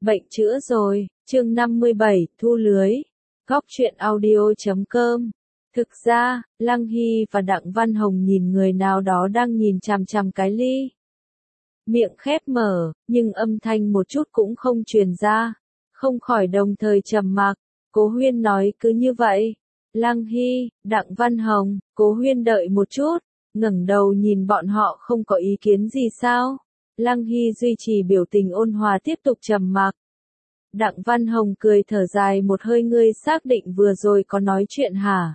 Bệnh chữa rồi, chương 57, thu lưới. Góc truyện audio.com. Thực ra, Lăng Hy và Đặng Văn Hồng nhìn người nào đó đang nhìn chằm chằm cái ly. Miệng khép mở, nhưng âm thanh một chút cũng không truyền ra. Không khỏi đồng thời trầm mặc. Cố Huyên nói cứ như vậy. Lăng Hy, Đặng Văn Hồng, Cố Huyên đợi một chút, ngẩng đầu nhìn bọn họ không có ý kiến gì sao? Lăng Hy duy trì biểu tình ôn hòa tiếp tục trầm mặc. Đặng Văn Hồng cười thở dài một hơi, ngươi xác định vừa rồi có nói chuyện hả?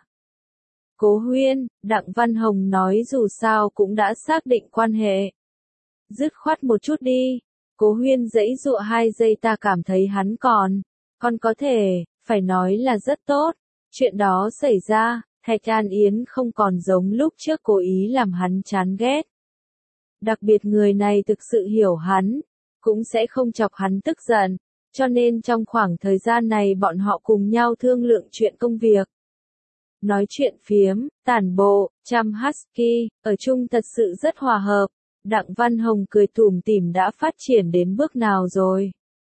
Cố Huyên, Đặng Văn Hồng nói dù sao cũng đã xác định quan hệ. Dứt khoát một chút đi. Cố Huyên giãy giụa 2 giây, ta cảm thấy hắn còn có thể, phải nói là rất tốt. Chuyện đó xảy ra, Thạch An Yến không còn giống lúc trước cố ý làm hắn chán ghét. Đặc biệt người này thực sự hiểu hắn, cũng sẽ không chọc hắn tức giận, cho nên trong khoảng thời gian này bọn họ cùng nhau thương lượng chuyện công việc. Nói chuyện phiếm, tản bộ, chăm husky, ở chung thật sự rất hòa hợp. Đặng Văn Hồng cười tủm tỉm, đã phát triển đến bước nào rồi?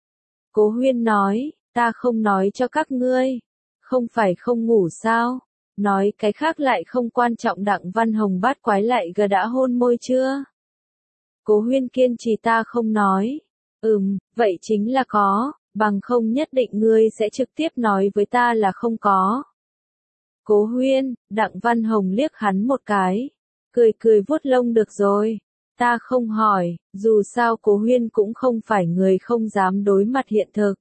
Cố Huyên nói, ta không nói cho các ngươi. Không phải không ngủ sao? Nói cái khác lại không quan trọng. Đặng Văn Hồng bát quái lại gờ, đã hôn môi chưa? Cố Huyên kiên trì, ta không nói. Vậy chính là có, bằng không nhất định ngươi sẽ trực tiếp nói với ta là không có. Cố Huyên, Đặng Văn Hồng liếc hắn một cái, cười vuốt lông, được rồi, ta không hỏi, dù sao Cố Huyên cũng không phải người không dám đối mặt hiện thực.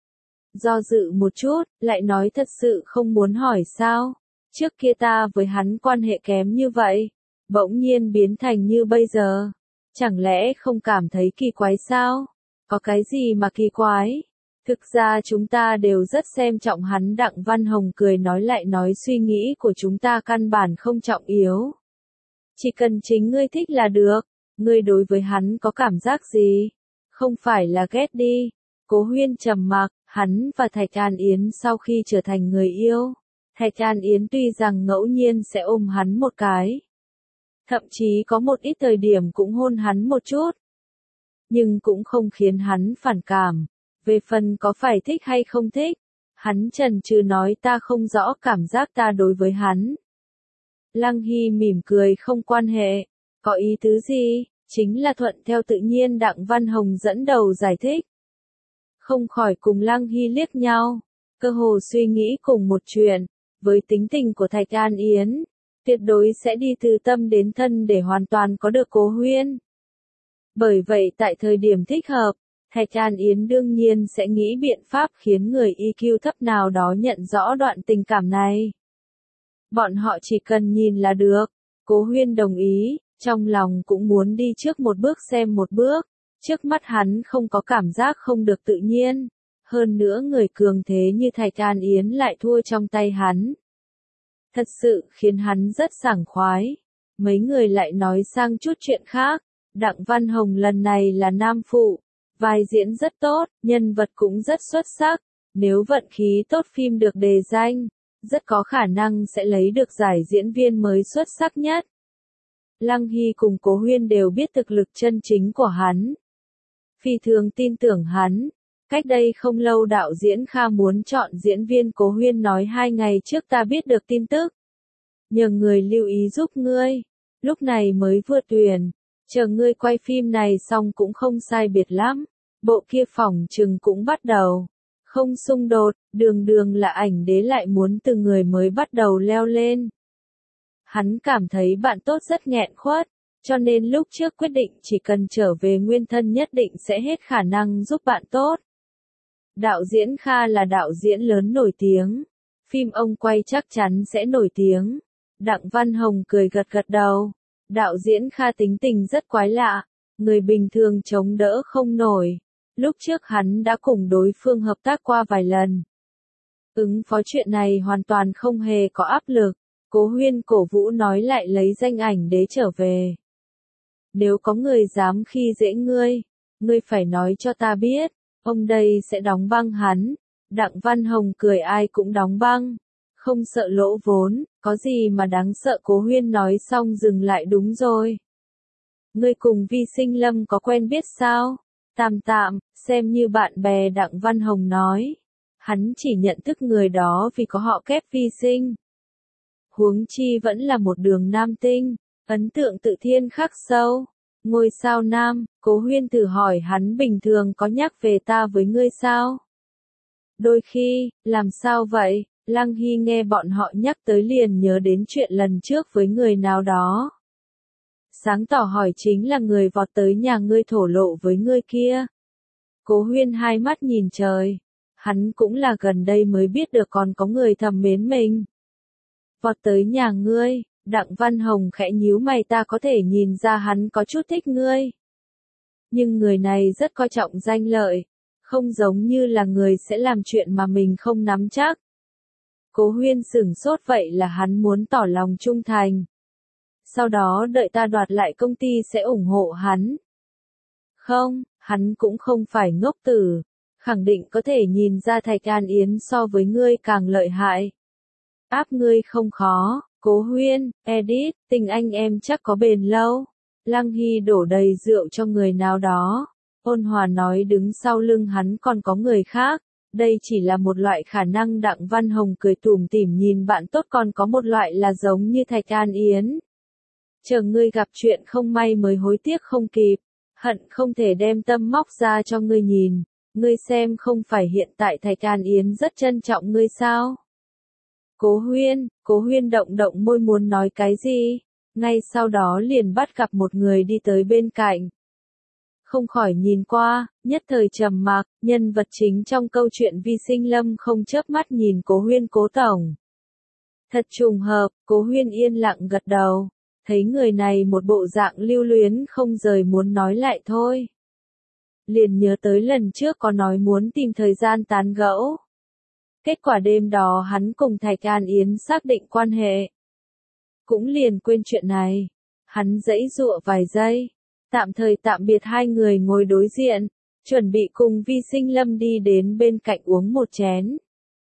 Do dự một chút, lại nói thật sự không muốn hỏi sao? Trước kia ta với hắn quan hệ kém như vậy, bỗng nhiên biến thành như bây giờ. Chẳng lẽ không cảm thấy kỳ quái sao? Có cái gì mà kỳ quái? Thực ra chúng ta đều rất xem trọng hắn. Đặng Văn Hồng cười nói, lại nói suy nghĩ của chúng ta căn bản không trọng yếu. Chỉ cần chính ngươi thích là được. Ngươi đối với hắn có cảm giác gì? Không phải là ghét đi. Cố Huyên trầm mặc, hắn và Thạch An Yến sau khi trở thành người yêu. Thạch An Yến tuy rằng ngẫu nhiên sẽ ôm hắn một cái. Thậm chí có một ít thời điểm cũng hôn hắn một chút. Nhưng cũng không khiến hắn phản cảm. Về phần có phải thích hay không thích, hắn chần chừ nói, ta không rõ cảm giác ta đối với hắn. Lăng Hy mỉm cười, không quan hệ. Có ý tứ gì? Chính là thuận theo tự nhiên. Đặng Văn Hồng dẫn đầu giải thích. Không khỏi cùng Lăng Hy liếc nhau. Cơ hồ suy nghĩ cùng một chuyện. Với tính tình của Thạch An Yến, tuyệt đối sẽ đi từ tâm đến thân để hoàn toàn có được Cố Huyên. Bởi vậy tại thời điểm thích hợp, Thạch An Yến đương nhiên sẽ nghĩ biện pháp khiến người EQ thấp nào đó nhận rõ đoạn tình cảm này. Bọn họ chỉ cần nhìn là được. Cố Huyên đồng ý, trong lòng cũng muốn đi trước một bước xem một bước. Trước mắt hắn không có cảm giác không được tự nhiên. Hơn nữa người cường thế như Thạch An Yến lại thua trong tay hắn. Thật sự khiến hắn rất sảng khoái. Mấy người lại nói sang chút chuyện khác. Đặng Văn Hồng lần này là nam phụ. Vai diễn rất tốt, nhân vật cũng rất xuất sắc. Nếu vận khí tốt, phim được đề danh, rất có khả năng sẽ lấy được giải diễn viên mới xuất sắc nhất. Lăng Hy cùng Cố Huyên đều biết thực lực chân chính của hắn. Phi thường tin tưởng hắn. Cách đây không lâu đạo diễn Kha muốn chọn diễn viên. Cố Huyên nói, 2 ngày trước ta biết được tin tức. Nhờ người lưu ý giúp ngươi. Lúc này mới vừa tuyển. Chờ ngươi quay phim này xong cũng không sai biệt lắm. Bộ kia phỏng chừng cũng bắt đầu. Không xung đột, đường là ảnh đế lại muốn từ người mới bắt đầu leo lên. Hắn cảm thấy bạn tốt rất nghẹn khuất. Cho nên lúc trước quyết định chỉ cần trở về nguyên thân nhất định sẽ hết khả năng giúp bạn tốt. Đạo diễn Kha là đạo diễn lớn nổi tiếng. Phim ông quay chắc chắn sẽ nổi tiếng. Đặng Văn Hồng cười gật đầu. Đạo diễn Kha tính tình rất quái lạ. Người bình thường chống đỡ không nổi. Lúc trước hắn đã cùng đối phương hợp tác qua vài lần. Ứng phó chuyện này hoàn toàn không hề có áp lực. Cố Huyên cổ vũ nói, lại lấy danh ảnh đế trở về. Nếu có người dám khi dễ ngươi, ngươi phải nói cho ta biết. Ông đây sẽ đóng băng hắn. Đặng Văn Hồng cười, ai cũng đóng băng. Không sợ lỗ vốn, có gì mà đáng sợ. Cố Huyên nói xong dừng lại, đúng rồi. Ngươi cùng Vi Sinh Lâm có quen biết sao? Tạm tạm, xem như bạn bè Đặng Văn Hồng nói. Hắn chỉ nhận thức người đó vì có họ kép vi sinh. Huống chi vẫn là một đường nam tinh, ấn tượng tự thiên khắc sâu. Ngôi sao nam, Cố Huyên thử hỏi hắn bình thường có nhắc về ta với ngươi sao? Đôi khi, làm sao vậy? Lăng Hy nghe bọn họ nhắc tới liền nhớ đến chuyện lần trước với người nào đó. Sáng tỏ hỏi chính là người vọt tới nhà ngươi thổ lộ với ngươi kia. Cố Huyên hai mắt nhìn trời. Hắn cũng là gần đây mới biết được còn có người thầm mến mình. Vọt tới nhà ngươi, Đặng Văn Hồng khẽ nhíu mày, ta có thể nhìn ra hắn có chút thích ngươi. Nhưng người này rất coi trọng danh lợi, không giống như là người sẽ làm chuyện mà mình không nắm chắc. Cố Huyên sửng sốt, vậy là hắn muốn tỏ lòng trung thành. Sau đó đợi ta đoạt lại công ty sẽ ủng hộ hắn. Không, hắn cũng không phải ngốc tử. Khẳng định có thể nhìn ra Thạch An Yến so với ngươi càng lợi hại. Áp ngươi không khó, Cố Huyên, Edith, tình anh em chắc có bền lâu. Lăng Hy đổ đầy rượu cho người nào đó. Ôn Hòa nói đứng sau lưng hắn còn có người khác. Đây chỉ là một loại khả năng. Đặng Văn Hồng cười tủm tỉm nhìn bạn tốt, còn có một loại là giống như Thạch An Yến. Chờ ngươi gặp chuyện không may mới hối tiếc không kịp. Hận không thể đem tâm móc ra cho ngươi nhìn. Ngươi xem, không phải hiện tại Thạch An Yến rất trân trọng ngươi sao? Cố Huyên động động môi muốn nói cái gì, ngay sau đó liền bắt gặp một người đi tới bên cạnh. Không khỏi nhìn qua, nhất thời trầm mặc, nhân vật chính trong câu chuyện Vi Sinh Lâm không chớp mắt nhìn Cố Huyên. Cố tổng. Thật trùng hợp, Cố Huyên yên lặng gật đầu, thấy người này một bộ dạng lưu luyến không rời muốn nói lại thôi. Liền nhớ tới lần trước có nói muốn tìm thời gian tán gẫu. Kết quả đêm đó hắn cùng Thạch An Yến xác định quan hệ. Cũng liền quên chuyện này. Hắn giãy giụa vài giây. Tạm thời tạm biệt, hai người ngồi đối diện. Chuẩn bị cùng Vi Sinh Lâm đi đến bên cạnh uống một chén.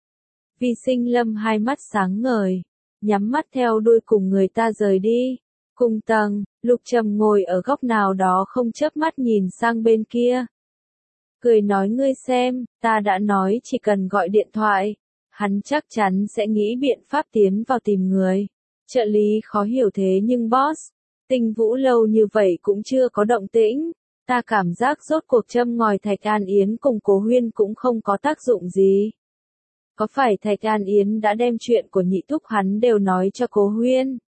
Vi Sinh Lâm hai mắt sáng ngời. Nhắm mắt theo đuôi cùng người ta rời đi. Cùng tầng, Lục Trầm ngồi ở góc nào đó không chớp mắt nhìn sang bên kia. Cười nói, ngươi xem, ta đã nói chỉ cần gọi điện thoại, hắn chắc chắn sẽ nghĩ biện pháp tiến vào tìm người. Trợ lý khó hiểu, thế nhưng boss, Tinh Vũ lâu như vậy cũng chưa có động tĩnh, ta cảm giác rốt cuộc châm ngòi Thạch An Yến cùng Cố Huyên cũng không có tác dụng gì. Có phải Thạch An Yến đã đem chuyện của nhị thúc hắn đều nói cho Cố Huyên?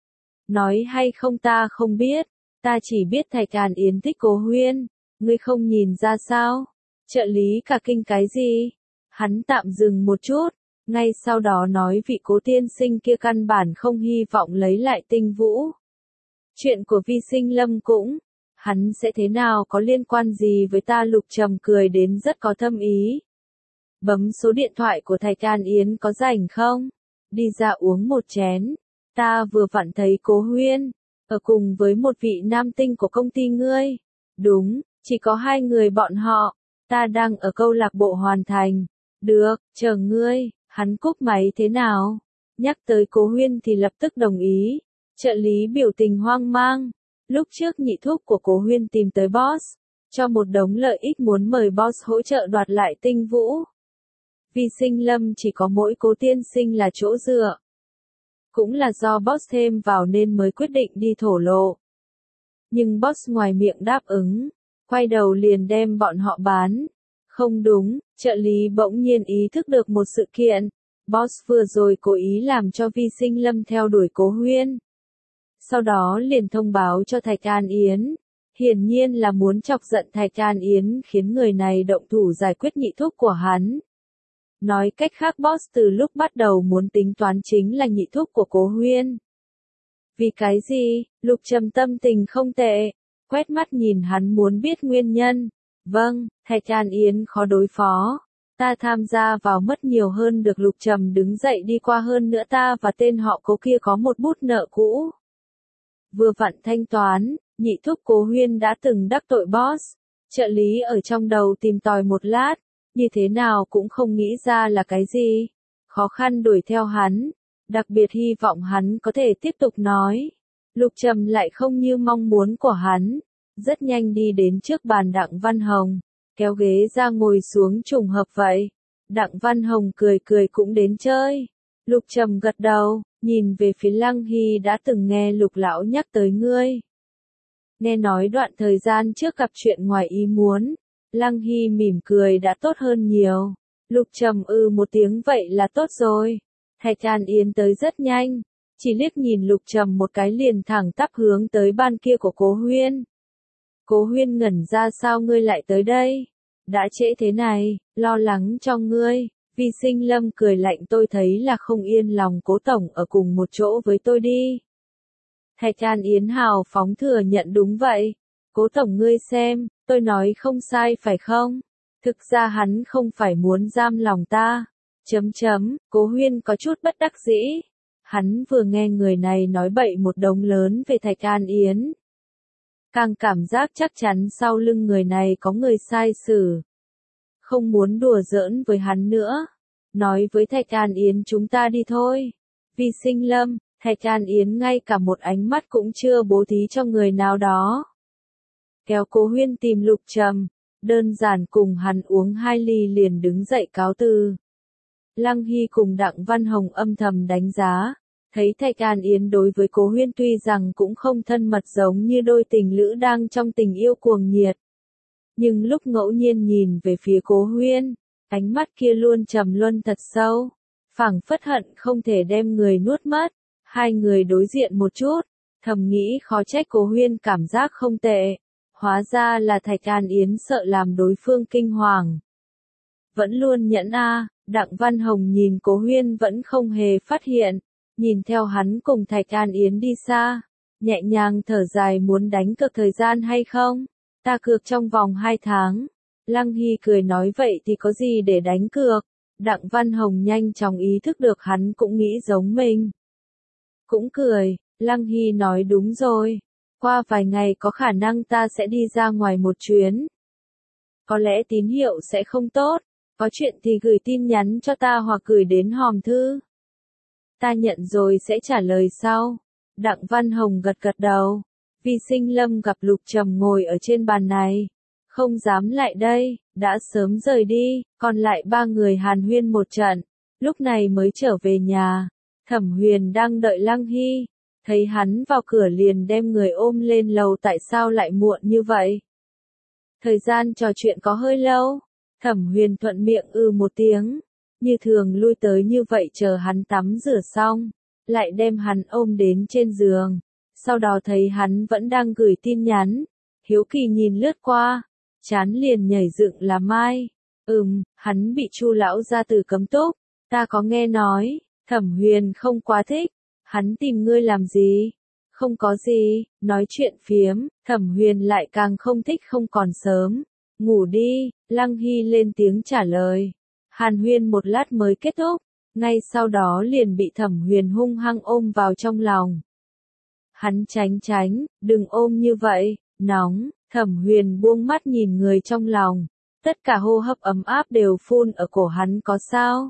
Nói hay không ta không biết, ta chỉ biết Thạch An Yến thích Cố Huyên. Ngươi không nhìn ra sao? Trợ lý cả kinh, cái gì? Hắn tạm dừng một chút, ngay sau đó nói vị Cố tiên sinh kia căn bản không hy vọng lấy lại Tinh Vũ. Chuyện của Vi Sinh Lâm cũng, hắn sẽ thế nào có liên quan gì với ta? Lục Trầm cười đến rất có thâm ý. Bấm số điện thoại của Thạch An Yến, có rảnh không? Đi ra uống một chén. Ta vừa vặn thấy Cố Huyên ở cùng với một vị nam tinh của công ty ngươi. Đúng, chỉ có hai người bọn họ. Ta đang ở câu lạc bộ Hoàn Thành. Được, chờ ngươi. Hắn cúp máy. Thế nào? Nhắc tới Cố Huyên thì lập tức đồng ý. Trợ lý biểu tình hoang mang. Lúc trước nhị thúc của Cố Huyên tìm tới boss, cho một đống lợi ích muốn mời boss hỗ trợ đoạt lại Tinh Vũ. Vi Sinh Lâm chỉ có mỗi Cố tiên sinh là chỗ dựa. Cũng là do boss thêm vào nên mới quyết định đi thổ lộ. Nhưng boss ngoài miệng đáp ứng, quay đầu liền đem bọn họ bán. Không đúng, trợ lý bỗng nhiên ý thức được một sự kiện. Boss vừa rồi cố ý làm cho Vi Sinh Lâm theo đuổi Cố Huyên. Sau đó liền thông báo cho Thạch An Yến. Hiển nhiên là muốn chọc giận Thạch An Yến, khiến người này động thủ giải quyết nhị thúc của hắn. Nói cách khác, boss từ lúc bắt đầu muốn tính toán chính là nhị thúc của Cố Huyên. Vì cái gì? Lục Trầm tâm tình không tệ. Quét mắt nhìn hắn muốn biết nguyên nhân. Vâng, Thạch An Yến khó đối phó. Ta tham gia vào mất nhiều hơn được. Lục Trầm đứng dậy đi qua, hơn nữa ta và tên họ Cố kia có một bút nợ cũ. Vừa vặn thanh toán, nhị thúc Cố Huyên đã từng đắc tội boss. Trợ lý ở trong đầu tìm tòi một lát, như thế nào cũng không nghĩ ra là cái gì. Khó khăn đuổi theo hắn, đặc biệt hy vọng hắn có thể tiếp tục nói. Lục Trầm lại không như mong muốn của hắn, rất nhanh đi đến trước bàn Đặng Văn Hồng, kéo ghế ra ngồi xuống trùng hợp vậy. Đặng Văn Hồng cười cười cũng đến chơi. Lục Trầm gật đầu, nhìn về phía Lăng Hy đã từng nghe Lục lão nhắc tới ngươi. Nghe nói đoạn thời gian trước gặp chuyện ngoài ý muốn, Lăng Hy mỉm cười đã tốt hơn nhiều. Lục Trầm một tiếng vậy là tốt rồi. Thạch An Yến tới rất nhanh, chỉ liếc nhìn Lục Trầm một cái liền thẳng tắp hướng tới ban kia của Cố Huyên. Cố Huyên ngẩn ra, sao ngươi lại tới đây? Đã trễ thế này, lo lắng cho ngươi. Vi Sinh Lâm cười lạnh, tôi thấy là không yên lòng Cố tổng ở cùng một chỗ với tôi đi. Thạch An Yến hào phóng thừa nhận, đúng vậy. Cố tổng ngươi xem, tôi nói không sai phải không? Thực ra hắn không phải muốn giam lòng ta. Cố Huyên có chút bất đắc dĩ. Hắn vừa nghe người này nói bậy một đống lớn về Thạch An Yến, càng cảm giác chắc chắn sau lưng người này có người sai xử. Không muốn đùa giỡn với hắn nữa. Nói với Thạch An Yến chúng ta đi thôi. Vi Sinh Lâm, Thạch An Yến ngay cả một ánh mắt cũng chưa bố thí cho người nào đó. Kéo Cố Huyên tìm Lục Trầm, đơn giản cùng hắn uống 2 ly liền đứng dậy cáo từ. Lăng Hy cùng Đặng Văn Hồng âm thầm đánh giá, thấy Thạch An Yến đối với Cố Huyên tuy rằng cũng không thân mật giống như đôi tình lữ đang trong tình yêu cuồng nhiệt. Nhưng lúc ngẫu nhiên nhìn về phía Cố Huyên, ánh mắt kia luôn trầm luân thật sâu, phảng phất hận không thể đem người nuốt mất. Hai người đối diện một chút, thầm nghĩ khó trách Cố Huyên cảm giác không tệ. Hóa ra là Thạch An Yến sợ làm đối phương kinh hoàng. Vẫn luôn nhẫn Đặng Văn Hồng nhìn Cố Huyên vẫn không hề phát hiện, nhìn theo hắn cùng Thạch An Yến đi xa, nhẹ nhàng thở dài, muốn đánh cược thời gian hay không? Ta cược trong vòng 2 tháng. Lăng Hy cười nói, vậy thì có gì để đánh cược? Đặng Văn Hồng nhanh chóng ý thức được hắn cũng nghĩ giống mình. Cũng cười, Lăng Hy nói đúng rồi. Qua vài ngày có khả năng ta sẽ đi ra ngoài một chuyến. Có lẽ tín hiệu sẽ không tốt, có chuyện thì gửi tin nhắn cho ta hoặc gửi đến hòm thư. Ta nhận rồi sẽ trả lời sau. Đặng Văn Hồng gật gật đầu. Vi Sinh Lâm gặp Lục Trầm ngồi ở trên bàn này, không dám lại đây, đã sớm rời đi, còn lại 3 người hàn huyên một trận, lúc này mới trở về nhà. Thẩm Huyền đang đợi Lăng Hy, thấy hắn vào cửa liền đem người ôm lên lầu, tại sao lại muộn như vậy? Thời gian trò chuyện có hơi lâu. Thẩm Huyền thuận miệng một tiếng, như thường lui tới như vậy, chờ hắn tắm rửa xong, lại đem hắn ôm đến trên giường. Sau đó thấy hắn vẫn đang gửi tin nhắn, hiếu kỳ nhìn lướt qua, chán liền nhảy dựng làm mai. Hắn bị Chu lão gia tử cấm túc, ta có nghe nói. Thẩm Huyền không quá thích. Hắn tìm ngươi làm gì? Không có gì, nói chuyện phiếm. Thẩm Huyền lại càng không thích, không còn sớm. Ngủ đi, Lăng Hy lên tiếng trả lời. Hàn huyên một lát mới kết thúc, ngay sau đó liền bị Thẩm Huyền hung hăng ôm vào trong lòng. Hắn tránh, đừng ôm như vậy, nóng. Thẩm Huyền buông mắt nhìn người trong lòng, tất cả hô hấp ấm áp đều phun ở cổ hắn, có sao?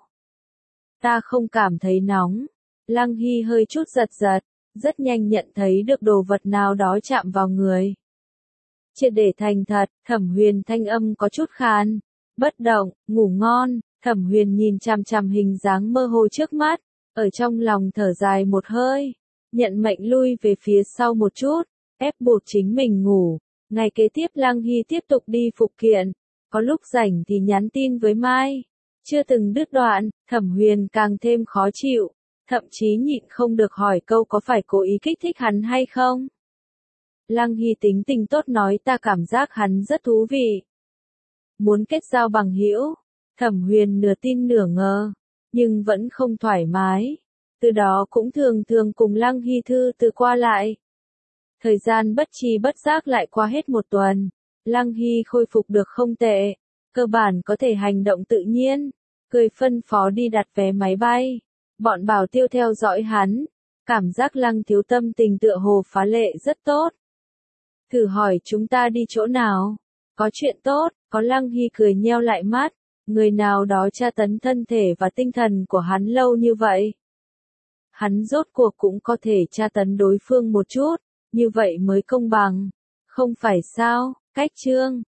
Ta không cảm thấy nóng. Lăng Hy hơi chút giật, rất nhanh nhận thấy được đồ vật nào đó chạm vào người. Triệt để thành thật, Thẩm Huyền thanh âm có chút khàn. Bất động, ngủ ngon. Thẩm Huyền nhìn chằm chằm hình dáng mơ hồ trước mắt, ở trong lòng thở dài một hơi, nhận mệnh lui về phía sau một chút, ép buộc chính mình ngủ. Ngày kế tiếp Lăng Hy tiếp tục đi phục kiện, có lúc rảnh thì nhắn tin với Mai, chưa từng đứt đoạn. Thẩm Huyền càng thêm khó chịu, thậm chí nhịn không được hỏi câu có phải cố ý kích thích hắn hay không. Lăng Hy tính tình tốt nói, ta cảm giác hắn rất thú vị, muốn kết giao bằng hữu. Thẩm Huyền nửa tin nửa ngờ, nhưng vẫn không thoải mái. Từ đó cũng thường cùng Lăng Hy thư từ qua lại. Thời gian bất tri bất giác lại qua hết một tuần. Lăng Hy khôi phục được không tệ, cơ bản có thể hành động tự nhiên, cười phân phó đi đặt vé máy bay. Bọn bảo tiêu theo dõi hắn, cảm giác Lăng thiếu tâm tình tựa hồ phá lệ rất tốt. Thử hỏi chúng ta đi chỗ nào? Có chuyện tốt, có. Lăng Hy cười nheo lại mắt, người nào đó tra tấn thân thể và tinh thần của hắn lâu như vậy. Hắn rốt cuộc cũng có thể tra tấn đối phương một chút, như vậy mới công bằng. Không phải sao, cách Trương